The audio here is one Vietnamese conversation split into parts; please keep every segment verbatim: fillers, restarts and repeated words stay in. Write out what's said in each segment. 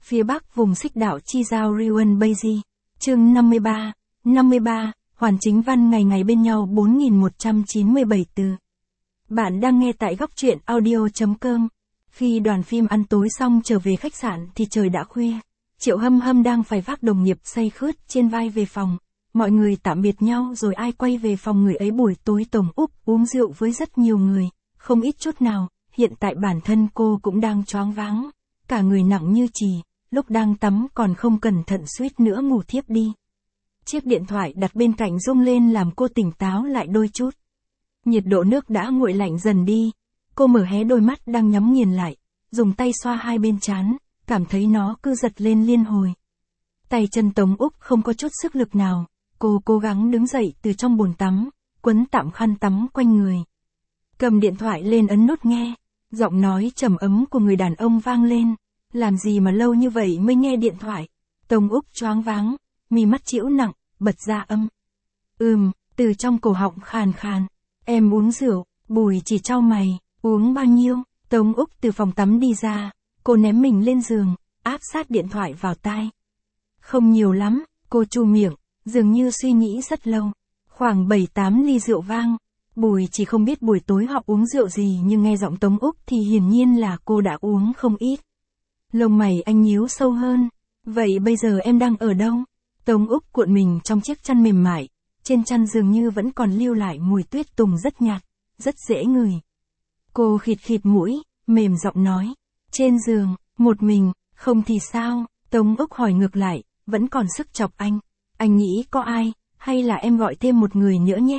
phía bắc vùng xích đảo chi giao Riwan Baiji. Chương năm mươi ba, năm mươi ba, hoàn chính văn ngày ngày bên nhau bốn nghìn một trăm chín mươi bảy từ. Bạn đang nghe tại góc truyện audio chấm com. Khi đoàn phim ăn tối xong trở về khách sạn thì trời đã khuya. Triệu Hâm Hâm đang phải vác đồng nghiệp say khướt trên vai về phòng. Mọi người tạm biệt nhau rồi ai quay về phòng người ấy. Buổi tối Tống Úc uống rượu với rất nhiều người, không ít chút nào. Hiện tại bản thân cô cũng đang choáng váng, cả người nặng như chì, lúc đang tắm còn không cẩn thận suýt nữa ngủ thiếp đi. Chiếc điện thoại đặt bên cạnh rung lên làm cô tỉnh táo lại đôi chút. Nhiệt độ nước đã nguội lạnh dần đi, cô mở hé đôi mắt đang nhắm nghiền lại, dùng tay xoa hai bên trán, cảm thấy nó cứ giật lên liên hồi. Tay chân Tống Úc không có chút sức lực nào, cô cố gắng đứng dậy từ trong bồn tắm, quấn tạm khăn tắm quanh người. Cầm điện thoại lên ấn nút nghe, giọng nói trầm ấm của người đàn ông vang lên, làm gì mà lâu như vậy mới nghe điện thoại. Tống Úc choáng váng, mi mắt chĩu nặng, bật ra âm. Ừm, từ trong cổ họng khàn khàn. Em uống rượu. Bùi chỉ trao mày, uống bao nhiêu? Tống Úc từ phòng tắm đi ra, cô ném mình lên giường, áp sát điện thoại vào tai. Không nhiều lắm, cô chu miệng, dường như suy nghĩ rất lâu. Khoảng bảy tám ly rượu vang. Bùi chỉ không biết buổi tối họ uống rượu gì nhưng nghe giọng Tống Úc thì hiển nhiên là cô đã uống không ít. Lông mày anh nhíu sâu hơn. Vậy bây giờ em đang ở đâu? Tống Úc cuộn mình trong chiếc chăn mềm mại, trên chăn dường như vẫn còn lưu lại mùi tuyết tùng rất nhạt, rất dễ ngửi. Cô khịt khịt mũi, mềm giọng nói. Trên giường, một mình, không thì sao? Tống Úc hỏi ngược lại, vẫn còn sức chọc anh. Anh nghĩ có ai, hay là em gọi thêm một người nữa nhé?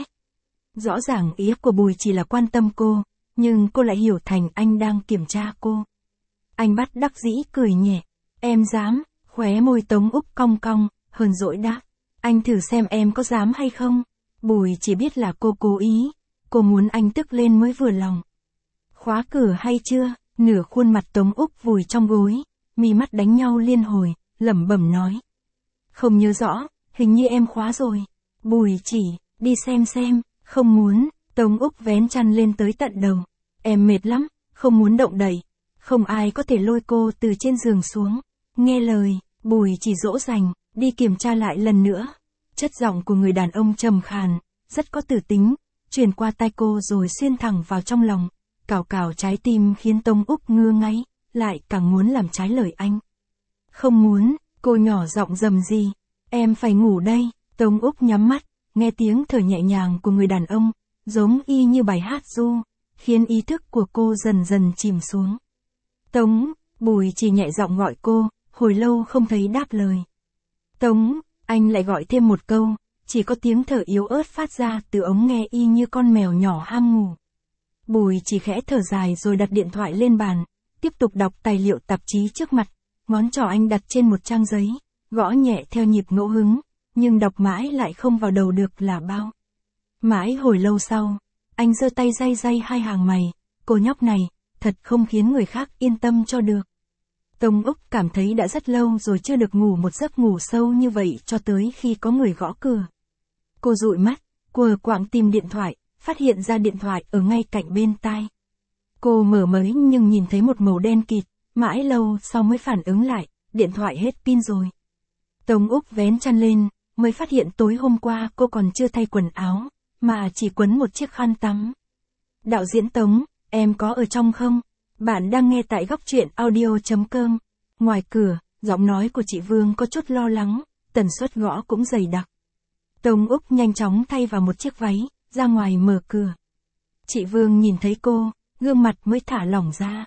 Rõ ràng ý của Bùi chỉ là quan tâm cô, nhưng cô lại hiểu thành anh đang kiểm tra cô. Anh bắt đắc dĩ cười nhẹ. Em dám? Khóe môi Tống Úc cong cong, hờn dỗi đáp. Anh thử xem em có dám hay không? Bùi chỉ biết là cô cố ý, cô muốn anh tức lên mới vừa lòng. Khóa cửa hay chưa? Nửa khuôn mặt Tống Úc vùi trong gối, mi mắt đánh nhau liên hồi, lẩm bẩm nói. Không nhớ rõ, hình như em khóa rồi. Bùi chỉ, đi xem xem. Không muốn. Tống Úc vén chăn lên tới tận đầu. Em mệt lắm, không muốn động đậy. Không ai có thể lôi cô từ trên giường xuống. Nghe lời, Bùi chỉ dỗ dành, đi kiểm tra lại lần nữa. Chất giọng của người đàn ông trầm khàn, rất có tử tính, truyền qua tai cô rồi xuyên thẳng vào trong lòng, cào cào trái tim khiến Tống Úc ngứa ngáy, lại càng muốn làm trái lời anh. Không muốn, cô nhỏ giọng rầm rì. Em phải ngủ đây. Tống Úc nhắm mắt, nghe tiếng thở nhẹ nhàng của người đàn ông, giống y như bài hát ru, khiến ý thức của cô dần dần chìm xuống. Tống, Bùi chỉ nhẹ giọng gọi cô, hồi lâu không thấy đáp lời. Tống, anh lại gọi thêm một câu, chỉ có tiếng thở yếu ớt phát ra từ ống nghe y như con mèo nhỏ ham ngủ. Bùi chỉ khẽ thở dài rồi đặt điện thoại lên bàn, tiếp tục đọc tài liệu tạp chí trước mặt, ngón trỏ anh đặt trên một trang giấy, gõ nhẹ theo nhịp ngẫu hứng, nhưng đọc mãi lại không vào đầu được là bao. Mãi hồi lâu sau, anh giơ tay day day hai hàng mày, cô nhóc này, thật không khiến người khác yên tâm cho được. Tống Úc cảm thấy đã rất lâu rồi chưa được ngủ một giấc ngủ sâu như vậy cho tới khi có người gõ cửa. Cô dụi mắt, quờ quạng tìm điện thoại, phát hiện ra điện thoại ở ngay cạnh bên tai. Cô mở mới nhưng nhìn thấy một màu đen kịt, mãi lâu sau mới phản ứng lại, điện thoại hết pin rồi. Tống Úc vén chăn lên, mới phát hiện tối hôm qua cô còn chưa thay quần áo, mà chỉ quấn một chiếc khăn tắm. Đạo diễn Tống, em có ở trong không? Bạn đang nghe tại góc truyện audio chấm com. Ngoài cửa, giọng nói của chị Vương có chút lo lắng, tần suất gõ cũng dày đặc. Tống Úc nhanh chóng thay vào một chiếc váy, ra ngoài mở cửa. Chị Vương nhìn thấy cô, gương mặt mới thả lỏng ra.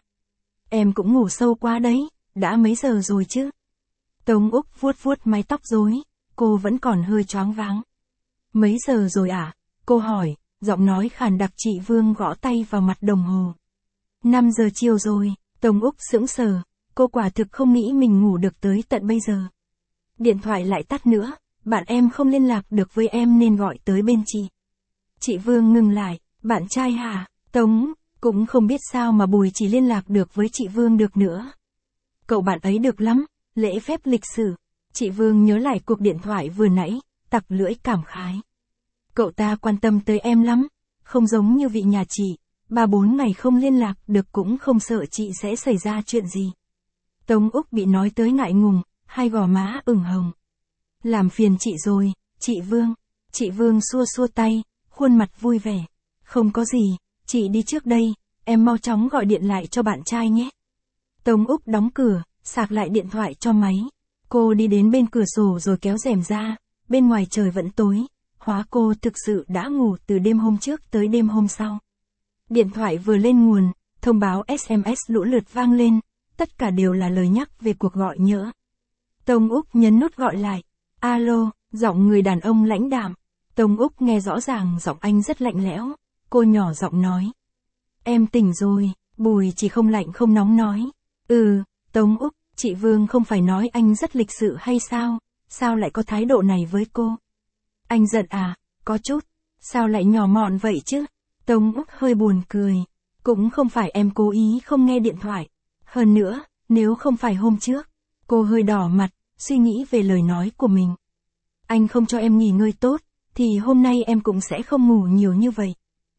Em cũng ngủ sâu quá đấy, đã mấy giờ rồi chứ? Tống Úc vuốt vuốt mái tóc rối, cô vẫn còn hơi choáng váng. Mấy giờ rồi à? Cô hỏi, giọng nói khàn đặc. Chị Vương gõ tay vào mặt đồng hồ. năm giờ chiều rồi. Tống Úc sững sờ, cô quả thực không nghĩ mình ngủ được tới tận bây giờ. Điện thoại lại tắt nữa, bạn em không liên lạc được với em nên gọi tới bên chị. Chị Vương ngừng lại, bạn trai hả? Tống, cũng không biết sao mà Bùi chỉ liên lạc được với chị Vương được nữa. Cậu bạn ấy được lắm, lễ phép lịch sử. Chị Vương nhớ lại cuộc điện thoại vừa nãy, tặc lưỡi cảm khái. Cậu ta quan tâm tới em lắm, không giống như vị nhà chị, ba bốn ngày không liên lạc được cũng không sợ chị sẽ xảy ra chuyện gì. Tống Úc bị nói tới ngại ngùng, hai gò má ửng hồng. Làm phiền chị rồi, chị Vương. Chị Vương xua xua tay, khuôn mặt vui vẻ. Không có gì, chị đi trước đây, em mau chóng gọi điện lại cho bạn trai nhé. Tống Úc đóng cửa, sạc lại điện thoại cho máy. Cô đi đến bên cửa sổ rồi kéo rèm ra, bên ngoài trời vẫn tối. Hóa cô thực sự đã ngủ từ đêm hôm trước tới đêm hôm sau. Điện thoại vừa lên nguồn, thông báo ét em ét lũ lượt vang lên, tất cả đều là lời nhắc về cuộc gọi nhỡ. Tống Úc nhấn nút gọi lại. Alo, giọng người đàn ông lãnh đạm. Tống Úc nghe rõ ràng giọng anh rất lạnh lẽo. Cô nhỏ giọng nói. Em tỉnh rồi, Bùi chỉ không lạnh không nóng nói. Ừ, Tống Úc, chị Vương không phải nói anh rất lịch sự hay sao, sao lại có thái độ này với cô? Anh giận à, có chút, sao lại nhỏ mọn vậy chứ? Tống Úc hơi buồn cười. Cũng không phải em cố ý không nghe điện thoại. Hơn nữa, nếu không phải hôm trước, cô hơi đỏ mặt, suy nghĩ về lời nói của mình. Anh không cho em nghỉ ngơi tốt, thì hôm nay em cũng sẽ không ngủ nhiều như vậy.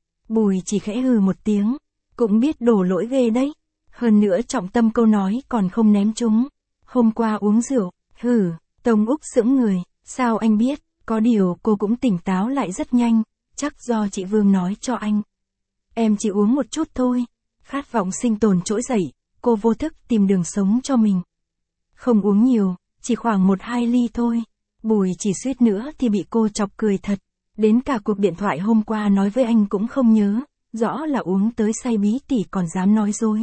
Bùi chỉ khẽ hừ một tiếng, cũng biết đổ lỗi ghê đấy. Hơn nữa trọng tâm câu nói còn không ném trúng. Hôm qua uống rượu, hừ, Tống Úc sững người, sao anh biết, có điều cô cũng tỉnh táo lại rất nhanh, chắc do chị Vương nói cho anh. Em chỉ uống một chút thôi, khát vọng sinh tồn trỗi dậy, cô vô thức tìm đường sống cho mình. Không uống nhiều, chỉ khoảng một hai ly thôi. Bùi chỉ suýt nữa thì bị cô chọc cười thật. Đến cả cuộc điện thoại hôm qua nói với anh cũng không nhớ, rõ là uống tới say bí tỉ còn dám nói dối.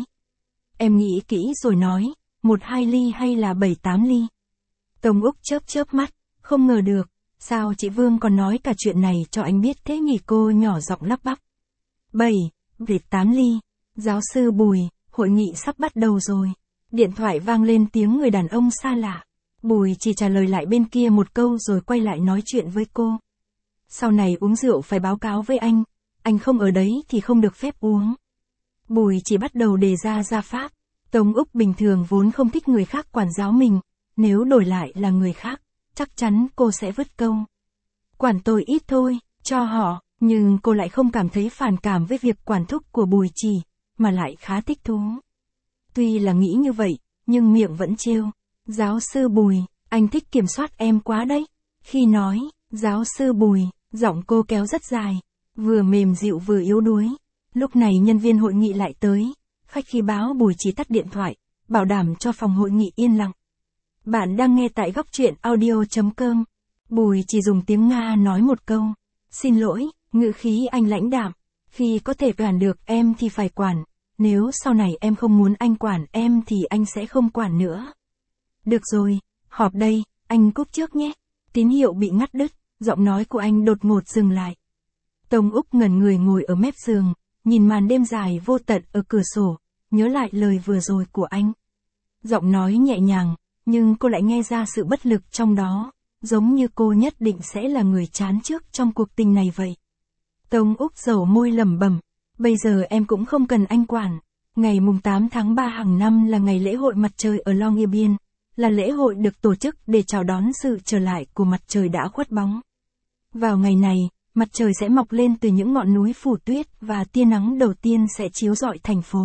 Em nghĩ kỹ rồi nói, một hai ly hay là bảy tám ly. Tống Úc chớp chớp mắt, không ngờ được, sao chị Vương còn nói cả chuyện này cho anh biết thế nhỉ? Cô nhỏ giọng lắp bắp. Bảy, tám ly. Giáo sư Bùi, hội nghị sắp bắt đầu rồi. Điện thoại vang lên tiếng người đàn ông xa lạ. Bùi chỉ trả lời lại bên kia một câu rồi quay lại nói chuyện với cô. Sau này uống rượu phải báo cáo với anh, anh không ở đấy thì không được phép uống. Bùi chỉ bắt đầu đề ra gia pháp. Tống Úc bình thường vốn không thích người khác quản giáo mình, nếu đổi lại là người khác, chắc chắn cô sẽ vứt câu. Quản tôi ít thôi, cho họ, nhưng cô lại không cảm thấy phản cảm với việc quản thúc của Bùi Chỉ, mà lại khá thích thú. Tuy là nghĩ như vậy, nhưng miệng vẫn trêu. Giáo sư Bùi, anh thích kiểm soát em quá đấy. Khi nói, giáo sư Bùi, giọng cô kéo rất dài, vừa mềm dịu vừa yếu đuối. Lúc này nhân viên hội nghị lại tới, khách khí báo Bùi Chỉ tắt điện thoại, bảo đảm cho phòng hội nghị yên lặng. Bạn đang nghe tại góc truyện audio chấm com. Bùi Chỉ dùng tiếng Nga nói một câu. Xin lỗi, ngữ khí anh lãnh đạm. Khi có thể quản được em thì phải quản. Nếu sau này em không muốn anh quản em thì anh sẽ không quản nữa. Được rồi, họp đây, anh cúp trước nhé. Tín hiệu bị ngắt đứt, giọng nói của anh đột ngột dừng lại. Tống Úc ngẩn người ngồi ở mép giường, nhìn màn đêm dài vô tận ở cửa sổ, nhớ lại lời vừa rồi của anh. Giọng nói nhẹ nhàng, nhưng cô lại nghe ra sự bất lực trong đó, giống như cô nhất định sẽ là người chán trước trong cuộc tình này vậy. Tống Úc dầu môi lẩm bẩm, bây giờ em cũng không cần anh quản. Ngày mùng tám tháng ba hàng năm là ngày lễ hội mặt trời ở Longyearbyen, là lễ hội được tổ chức để chào đón sự trở lại của mặt trời đã khuất bóng. Vào ngày này, mặt trời sẽ mọc lên từ những ngọn núi phủ tuyết và tia nắng đầu tiên sẽ chiếu rọi thành phố.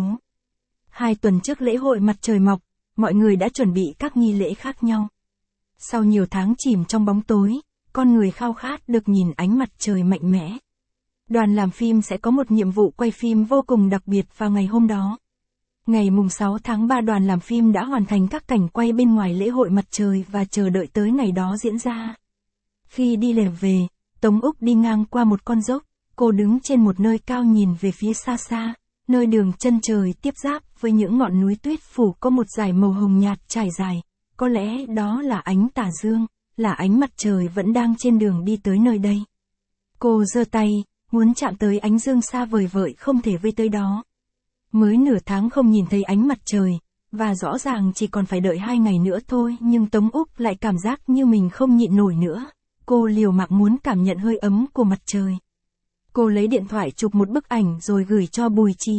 Hai tuần trước lễ hội mặt trời mọc, mọi người đã chuẩn bị các nghi lễ khác nhau. Sau nhiều tháng chìm trong bóng tối, con người khao khát được nhìn ánh mặt trời mạnh mẽ. Đoàn làm phim sẽ có một nhiệm vụ quay phim vô cùng đặc biệt vào ngày hôm đó. Ngày mùng sáu tháng ba đoàn làm phim đã hoàn thành các cảnh quay bên ngoài lễ hội mặt trời và chờ đợi tới ngày đó diễn ra. Khi đi lề về, Tống Úc đi ngang qua một con dốc, cô đứng trên một nơi cao nhìn về phía xa xa, nơi đường chân trời tiếp giáp với những ngọn núi tuyết phủ có một dải màu hồng nhạt trải dài, có lẽ đó là ánh tà dương, là ánh mặt trời vẫn đang trên đường đi tới nơi đây. Cô giơ tay, muốn chạm tới ánh dương xa vời vợi không thể với tới đó. Mới nửa tháng không nhìn thấy ánh mặt trời, và rõ ràng chỉ còn phải đợi hai ngày nữa thôi, nhưng Tống Úc lại cảm giác như mình không nhịn nổi nữa. Cô liều mạng muốn cảm nhận hơi ấm của mặt trời. Cô lấy điện thoại chụp một bức ảnh rồi gửi cho Bùi Chỉ.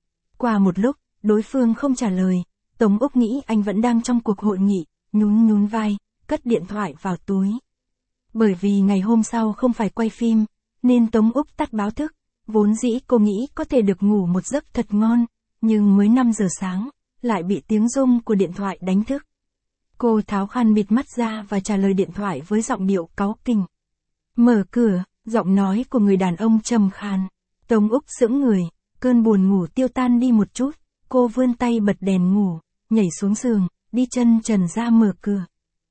Qua một lúc, đối phương không trả lời, Tống Úc nghĩ anh vẫn đang trong cuộc hội nghị, nhún nhún vai, cất điện thoại vào túi. Bởi vì ngày hôm sau không phải quay phim, nên Tống Úc tắt báo thức. Vốn dĩ cô nghĩ có thể được ngủ một giấc thật ngon, nhưng mới năm giờ sáng, lại bị tiếng rung của điện thoại đánh thức. Cô tháo khăn bịt mắt ra và trả lời điện thoại với giọng điệu cáu kỉnh. Mở cửa, giọng nói của người đàn ông trầm khàn. Tống Úc sững người, cơn buồn ngủ tiêu tan đi một chút, cô vươn tay bật đèn ngủ, nhảy xuống giường, đi chân trần ra mở cửa.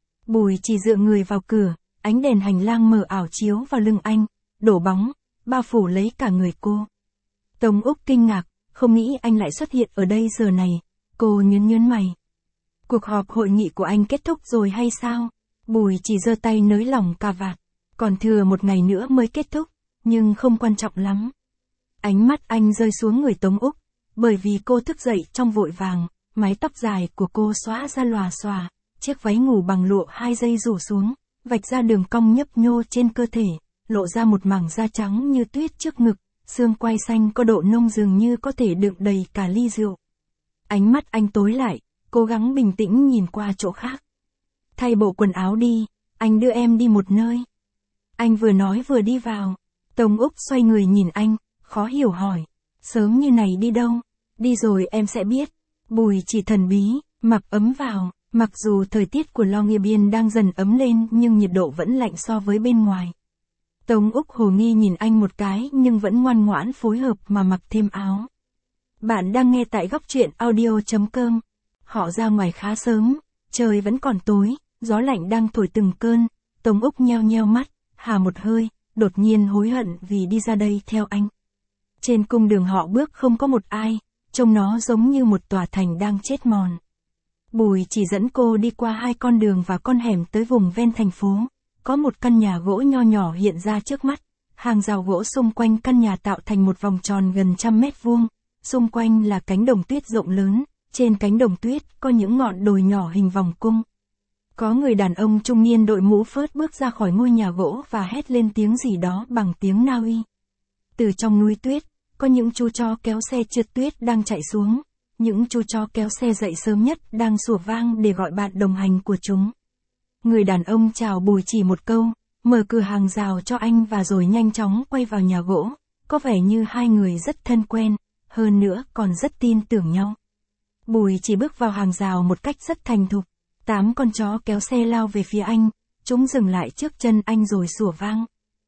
Bùi Chỉ dựa người vào cửa, ánh đèn hành lang mờ ảo chiếu vào lưng anh, đổ bóng, bao phủ lấy cả người cô. Tống Úc kinh ngạc, không nghĩ anh lại xuất hiện ở đây giờ này, cô nhớn nhớn mày. Cuộc họp hội nghị của anh kết thúc rồi hay sao? Bùi Chỉ giơ tay nới lỏng cà vạt, còn thừa một ngày nữa mới kết thúc, nhưng không quan trọng lắm. Ánh mắt anh rơi xuống người Tống Úc, bởi vì cô thức dậy trong vội vàng, mái tóc dài của cô xõa ra lòa xòa, chiếc váy ngủ bằng lụa hai dây rủ xuống, vạch ra đường cong nhấp nhô trên cơ thể, lộ ra một mảng da trắng như tuyết trước ngực, xương quai xanh có độ nông dường như có thể đựng đầy cả ly rượu. Ánh mắt anh tối lại, cố gắng bình tĩnh nhìn qua chỗ khác. Thay bộ quần áo đi, anh đưa em đi một nơi. Anh vừa nói vừa đi vào. Tống Úc xoay người nhìn anh, khó hiểu hỏi. Sớm như này đi đâu? Đi rồi em sẽ biết. Bùi Chỉ thần bí, mặc ấm vào. Mặc dù thời tiết của Longyearbyen đang dần ấm lên nhưng nhiệt độ vẫn lạnh so với bên ngoài. Tống Úc hồ nghi nhìn anh một cái nhưng vẫn ngoan ngoãn phối hợp mà mặc thêm áo. Bạn đang nghe tại góc truyện audio chấm com. Họ ra ngoài khá sớm, trời vẫn còn tối, gió lạnh đang thổi từng cơn. Tống Úc nheo nheo mắt, hà một hơi, đột nhiên hối hận vì đi ra đây theo anh. Trên cung đường họ bước không có một ai, trông nó giống như một tòa thành đang chết mòn. Bùi Chỉ dẫn cô đi qua hai con đường và con hẻm tới vùng ven thành phố. Có một căn nhà gỗ nho nhỏ hiện ra trước mắt. Hàng rào gỗ xung quanh căn nhà tạo thành một vòng tròn gần trăm mét vuông. Xung quanh là cánh đồng tuyết rộng lớn. Trên cánh đồng tuyết có những ngọn đồi nhỏ hình vòng cung. Có người đàn ông trung niên đội mũ phớt bước ra khỏi ngôi nhà gỗ và hét lên tiếng gì đó bằng tiếng Na Uy. Từ trong núi tuyết, có những chú chó kéo xe trượt tuyết đang chạy xuống. Những chú chó kéo xe dậy sớm nhất đang sủa vang để gọi bạn đồng hành của chúng. Người đàn ông chào Bùi Chỉ một câu, mở cửa hàng rào cho anh và rồi nhanh chóng quay vào nhà gỗ. Có vẻ như hai người rất thân quen, hơn nữa còn rất tin tưởng nhau. Bùi Chỉ bước vào hàng rào một cách rất thành thục. Tám con chó kéo xe lao về phía anh, chúng dừng lại trước chân anh rồi sủa vang.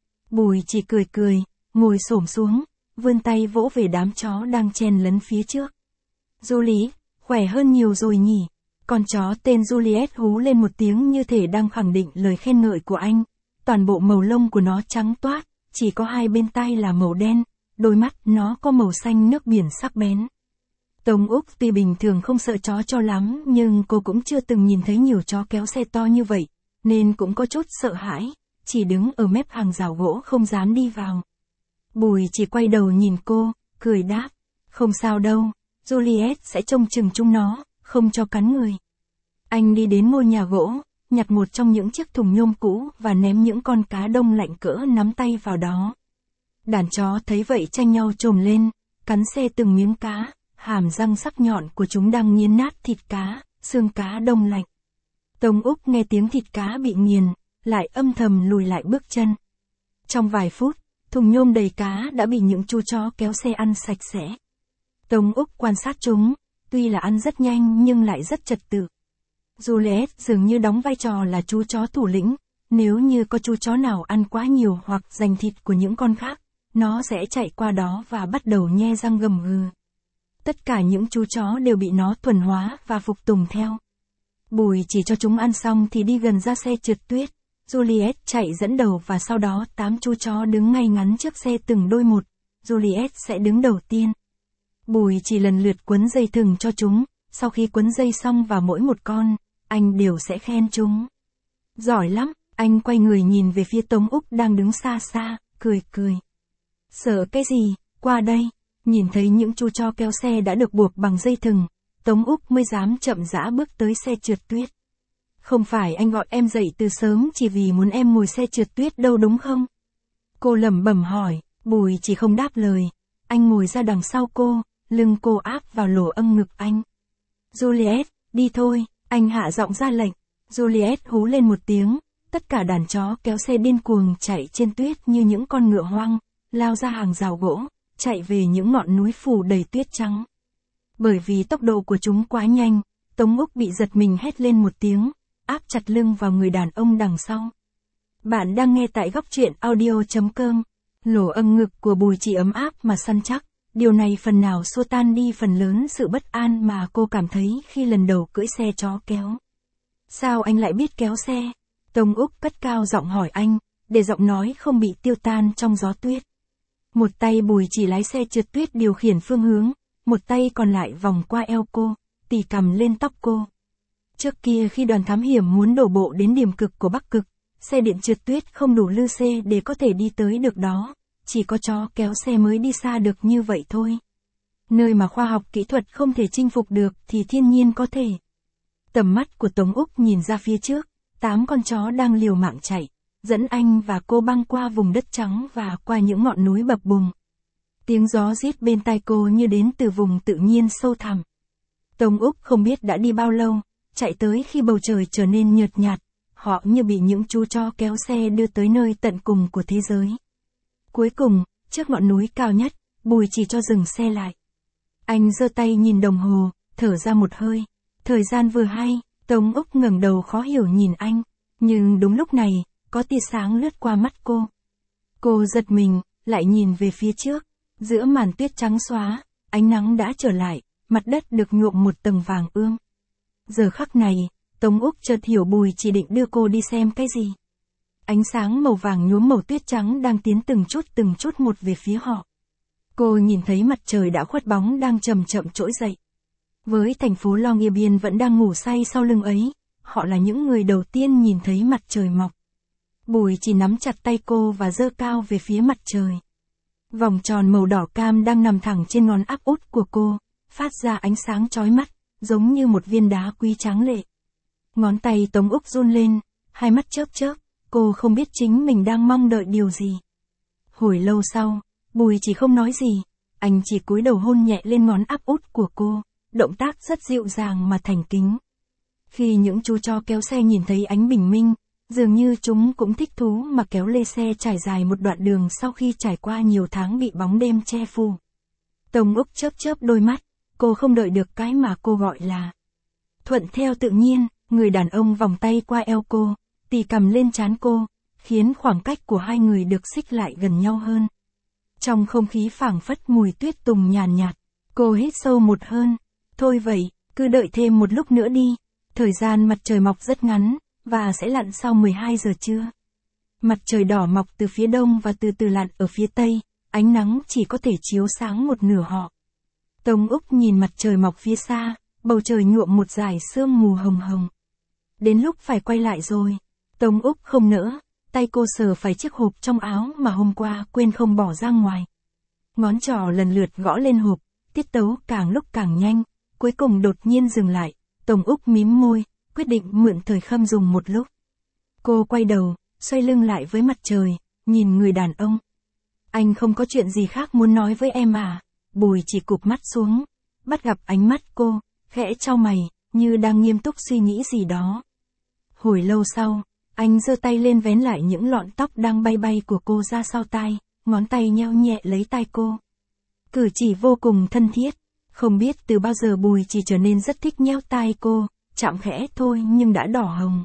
Bùi Chỉ cười cười, ngồi xổm xuống, vươn tay vỗ về đám chó đang chen lấn phía trước. Julie, khỏe hơn nhiều rồi nhỉ? Con chó tên Juliet hú lên một tiếng như thể đang khẳng định lời khen ngợi của anh. Toàn bộ màu lông của nó trắng toát, chỉ có hai bên tai là màu đen, đôi mắt nó có màu xanh nước biển sắc bén. Tống Úc tuy bình thường không sợ chó cho lắm nhưng cô cũng chưa từng nhìn thấy nhiều chó kéo xe to như vậy, nên cũng có chút sợ hãi, chỉ đứng ở mép hàng rào gỗ không dám đi vào. Bùi Chỉ quay đầu nhìn cô, cười đáp, không sao đâu, Juliet sẽ trông chừng chúng nó, không cho cắn người. Anh đi đến ngôi nhà gỗ, nhặt một trong những chiếc thùng nhôm cũ và ném những con cá đông lạnh cỡ nắm tay vào đó. Đàn chó thấy vậy tranh nhau trồm lên, cắn xé từng miếng cá, hàm răng sắc nhọn của chúng đang nghiến nát thịt cá, xương cá đông lạnh. Tống Úc nghe tiếng thịt cá bị nghiền, lại âm thầm lùi lại bước chân. Trong vài phút, thùng nhôm đầy cá đã bị những chú chó kéo xe ăn sạch sẽ. Tống Úc quan sát chúng, tuy là ăn rất nhanh nhưng lại rất trật tự. Juliet dường như đóng vai trò là chú chó thủ lĩnh, nếu như có chú chó nào ăn quá nhiều hoặc giành thịt của những con khác, nó sẽ chạy qua đó và bắt đầu nhe răng gầm gừ. Tất cả những chú chó đều bị nó thuần hóa và phục tùng theo. Bùi Chỉ cho chúng ăn xong thì đi gần ra xe trượt tuyết. Juliet chạy dẫn đầu và sau đó tám chú chó đứng ngay ngắn trước xe từng đôi một. Juliet sẽ đứng đầu tiên. Bùi Chỉ lần lượt quấn dây thừng cho chúng, sau khi quấn dây xong vào mỗi một con, anh đều sẽ khen chúng. Giỏi lắm, anh quay người nhìn về phía Tống Úc đang đứng xa xa, cười cười. Sợ cái gì, qua đây. Nhìn thấy những chú chó kéo xe đã được buộc bằng dây thừng, Tống Úc mới dám chậm rãi bước tới xe trượt tuyết. Không phải anh gọi em dậy từ sớm chỉ vì muốn em ngồi xe trượt tuyết đâu đúng không? Cô lẩm bẩm hỏi, Bùi Chỉ không đáp lời. Anh ngồi ra đằng sau cô, lưng cô áp vào lỗ âm ngực anh. Juliet, đi thôi, anh hạ giọng ra lệnh. Juliet hú lên một tiếng, tất cả đàn chó kéo xe điên cuồng chạy trên tuyết như những con ngựa hoang, lao ra hàng rào gỗ, chạy về những ngọn núi phủ đầy tuyết trắng. Bởi vì tốc độ của chúng quá nhanh, Tống Úc bị giật mình hét lên một tiếng, áp chặt lưng vào người đàn ông đằng sau. Bạn đang nghe tại góc truyện audio.com. Lỗ âng ngực của Bùi Chỉ ấm áp mà săn chắc, điều này phần nào xua tan đi phần lớn sự bất an mà cô cảm thấy khi lần đầu cưỡi xe chó kéo. Sao anh lại biết kéo xe? Tống Úc cất cao giọng hỏi anh, để giọng nói không bị tiêu tan trong gió tuyết. Một tay Bùi Chỉ lái xe trượt tuyết điều khiển phương hướng, một tay còn lại vòng qua eo cô, tì cầm lên tóc cô. Trước kia khi đoàn thám hiểm muốn đổ bộ đến điểm cực của Bắc Cực, xe điện trượt tuyết không đủ lư xe để có thể đi tới được đó, chỉ có chó kéo xe mới đi xa được như vậy thôi. Nơi mà khoa học kỹ thuật không thể chinh phục được thì thiên nhiên có thể. Tầm mắt của Tống Úc nhìn ra phía trước, tám con chó đang liều mạng chạy, dẫn anh và cô băng qua vùng đất trắng và qua những ngọn núi bập bùng. Tiếng gió rít bên tai cô như đến từ vùng tự nhiên sâu thẳm. Tống Úc không biết đã đi bao lâu, chạy tới khi bầu trời trở nên nhợt nhạt, họ như bị những chú chó kéo xe đưa tới nơi tận cùng của thế giới. Cuối cùng, trước ngọn núi cao nhất, Bùi Chỉ cho dừng xe lại. Anh giơ tay nhìn đồng hồ, thở ra một hơi. Thời gian vừa hay, Tống Úc ngẩng đầu khó hiểu nhìn anh, nhưng đúng lúc này, có tia sáng lướt qua mắt cô. Cô giật mình, lại nhìn về phía trước, giữa màn tuyết trắng xóa, ánh nắng đã trở lại, mặt đất được nhuộm một tầng vàng ươm. Giờ khắc này, Tống Úc chợt hiểu Bùi Chỉ định đưa cô đi xem cái gì. Ánh sáng màu vàng nhuốm màu tuyết trắng đang tiến từng chút từng chút một về phía họ. Cô nhìn thấy mặt trời đã khuất bóng đang chậm chậm trỗi dậy. Với thành phố Longyearbyen vẫn đang ngủ say sau lưng ấy, họ là những người đầu tiên nhìn thấy mặt trời mọc. Bùi Chỉ nắm chặt tay cô và giơ cao về phía mặt trời. Vòng tròn màu đỏ cam đang nằm thẳng trên ngón áp út của cô, phát ra ánh sáng chói mắt, giống như một viên đá quý tráng lệ. Ngón tay Tống Úc run lên, hai mắt chớp chớp, cô không biết chính mình đang mong đợi điều gì. Hồi lâu sau, Bùi Chỉ không nói gì, anh chỉ cúi đầu hôn nhẹ lên ngón áp út của cô, động tác rất dịu dàng mà thành kính. Khi những chú chó kéo xe nhìn thấy ánh bình minh, dường như chúng cũng thích thú mà kéo lê xe trải dài một đoạn đường sau khi trải qua nhiều tháng bị bóng đêm che phủ. Tống Úc chớp chớp đôi mắt, cô không đợi được cái mà cô gọi là. Thuận theo tự nhiên, người đàn ông vòng tay qua eo cô, tì cầm lên trán cô, khiến khoảng cách của hai người được xích lại gần nhau hơn. Trong không khí phảng phất mùi tuyết tùng nhàn nhạt, cô hít sâu một hơn. Thôi vậy, cứ đợi thêm một lúc nữa đi. Thời gian mặt trời mọc rất ngắn, và sẽ lặn sau mười hai giờ trưa. Mặt trời đỏ mọc từ phía đông và từ từ lặn ở phía tây, ánh nắng chỉ có thể chiếu sáng một nửa họ. Tống Úc nhìn mặt trời mọc phía xa, bầu trời nhuộm một dải sương mù hồng hồng. Đến lúc phải quay lại rồi. Tống Úc không nỡ, tay cô sờ phải chiếc hộp trong áo mà hôm qua quên không bỏ ra ngoài. Ngón trỏ lần lượt gõ lên hộp, tiết tấu càng lúc càng nhanh, cuối cùng đột nhiên dừng lại. Tống Úc mím môi, quyết định mượn thời khâm dùng một lúc. Cô quay đầu, xoay lưng lại với mặt trời, nhìn người đàn ông. Anh không có chuyện gì khác muốn nói với em à? Bùi Chỉ cụp mắt xuống, bắt gặp ánh mắt cô, khẽ chau mày, như đang nghiêm túc suy nghĩ gì đó. Hồi lâu sau, anh giơ tay lên vén lại những lọn tóc đang bay bay của cô ra sau tai, ngón tay nheo nhẹ lấy tai cô. Cử chỉ vô cùng thân thiết, không biết từ bao giờ Bùi Chỉ trở nên rất thích nheo tai cô, chạm khẽ thôi nhưng đã đỏ hồng.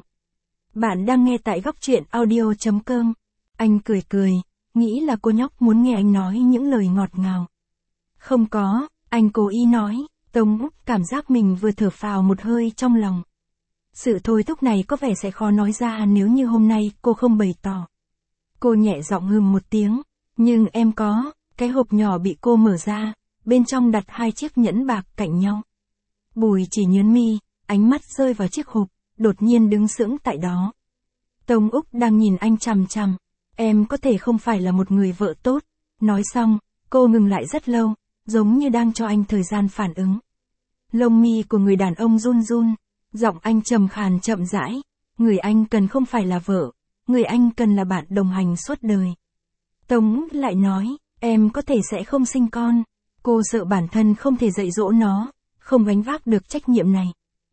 Bạn đang nghe tại góc truyện audio.com. Anh cười cười, nghĩ là cô nhóc muốn nghe anh nói những lời ngọt ngào. Không có, anh cố ý nói. Tống Úc cảm giác mình vừa thở phào một hơi trong lòng. Sự thôi thúc này có vẻ sẽ khó nói ra nếu như hôm nay cô không bày tỏ. Cô nhẹ giọng hừm một tiếng, nhưng em có. Cái hộp nhỏ bị cô mở ra, bên trong đặt hai chiếc nhẫn bạc cạnh nhau. Bùi Chỉ nhướng mi, ánh mắt rơi vào chiếc hộp, đột nhiên đứng sững tại đó. Tống Úc đang nhìn anh chằm chằm, em có thể không phải là một người vợ tốt. Nói xong, cô ngừng lại rất lâu, giống như đang cho anh thời gian phản ứng. Lông mi của người đàn ông run run, giọng anh trầm khàn chậm rãi, người anh cần không phải là vợ, người anh cần là bạn đồng hành suốt đời. Tống Úc lại nói, em có thể sẽ không sinh con, cô sợ bản thân không thể dạy dỗ nó, không gánh vác được trách nhiệm này.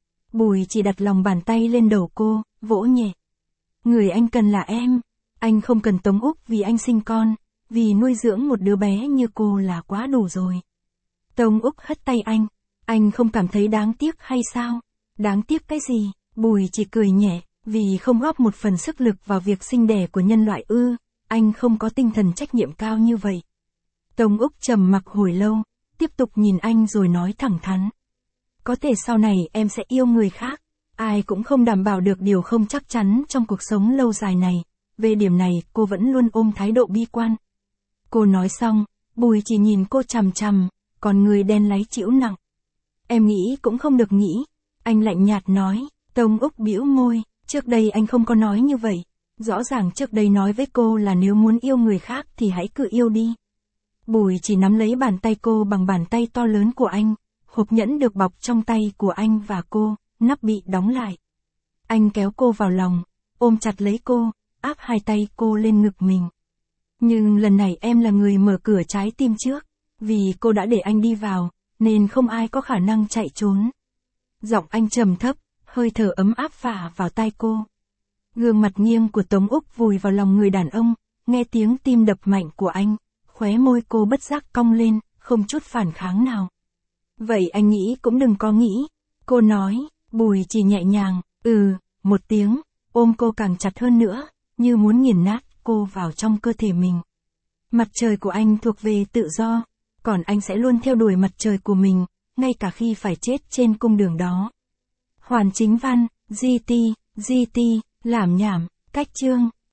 Bùi Chỉ đặt lòng bàn tay lên đầu cô, vỗ nhẹ. Người anh cần là em, anh không cần Tống Úc vì anh sinh con, vì nuôi dưỡng một đứa bé như cô là quá đủ rồi. Tống Úc hất tay anh, Anh không cảm thấy đáng tiếc hay sao? Đáng tiếc cái gì? Bùi chỉ cười nhẹ, vì không góp một phần sức lực vào việc sinh đẻ của nhân loại ư, anh không có tinh thần trách nhiệm cao như vậy. Tống Úc trầm mặc hồi lâu, tiếp tục nhìn anh rồi nói thẳng thắn. Có thể sau này em sẽ yêu người khác, ai cũng không đảm bảo được điều không chắc chắn trong cuộc sống lâu dài này, về điểm này cô vẫn luôn ôm thái độ bi quan. Cô nói xong, Bùi chỉ nhìn cô chằm chằm, còn người đen láy chịu nặng. Em nghĩ cũng không được nghĩ, anh lạnh nhạt nói. Tống Úc bĩu môi, trước đây anh không có nói như vậy, rõ ràng trước đây nói với cô là nếu muốn yêu người khác thì hãy cứ yêu đi. Bùi chỉ nắm lấy bàn tay cô bằng bàn tay to lớn của anh, hộp nhẫn được bọc trong tay của anh và cô, nắp bị đóng lại. Anh kéo cô vào lòng, ôm chặt lấy cô, áp hai tay cô lên ngực mình. Nhưng lần này em là người mở cửa trái tim trước, vì cô đã để anh đi vào, nên không ai có khả năng chạy trốn. Giọng anh trầm thấp, hơi thở ấm áp phả vào tai cô. Gương mặt nghiêng của Tống Úc vùi vào lòng người đàn ông, nghe tiếng tim đập mạnh của anh, khóe môi cô bất giác cong lên, không chút phản kháng nào. Vậy anh nghĩ cũng đừng có nghĩ, cô nói. Bùi chỉ nhẹ nhàng, ừ, một tiếng, ôm cô càng chặt hơn nữa, như muốn nghiền nát cô vào trong cơ thể mình. Mặt trời của anh thuộc về tự do, còn anh sẽ luôn theo đuổi mặt trời của mình, ngay cả khi phải chết trên cung đường đó. Hoàn Chính Văn, giê tê, giê tê, Lảm Nhảm, Cách Chương.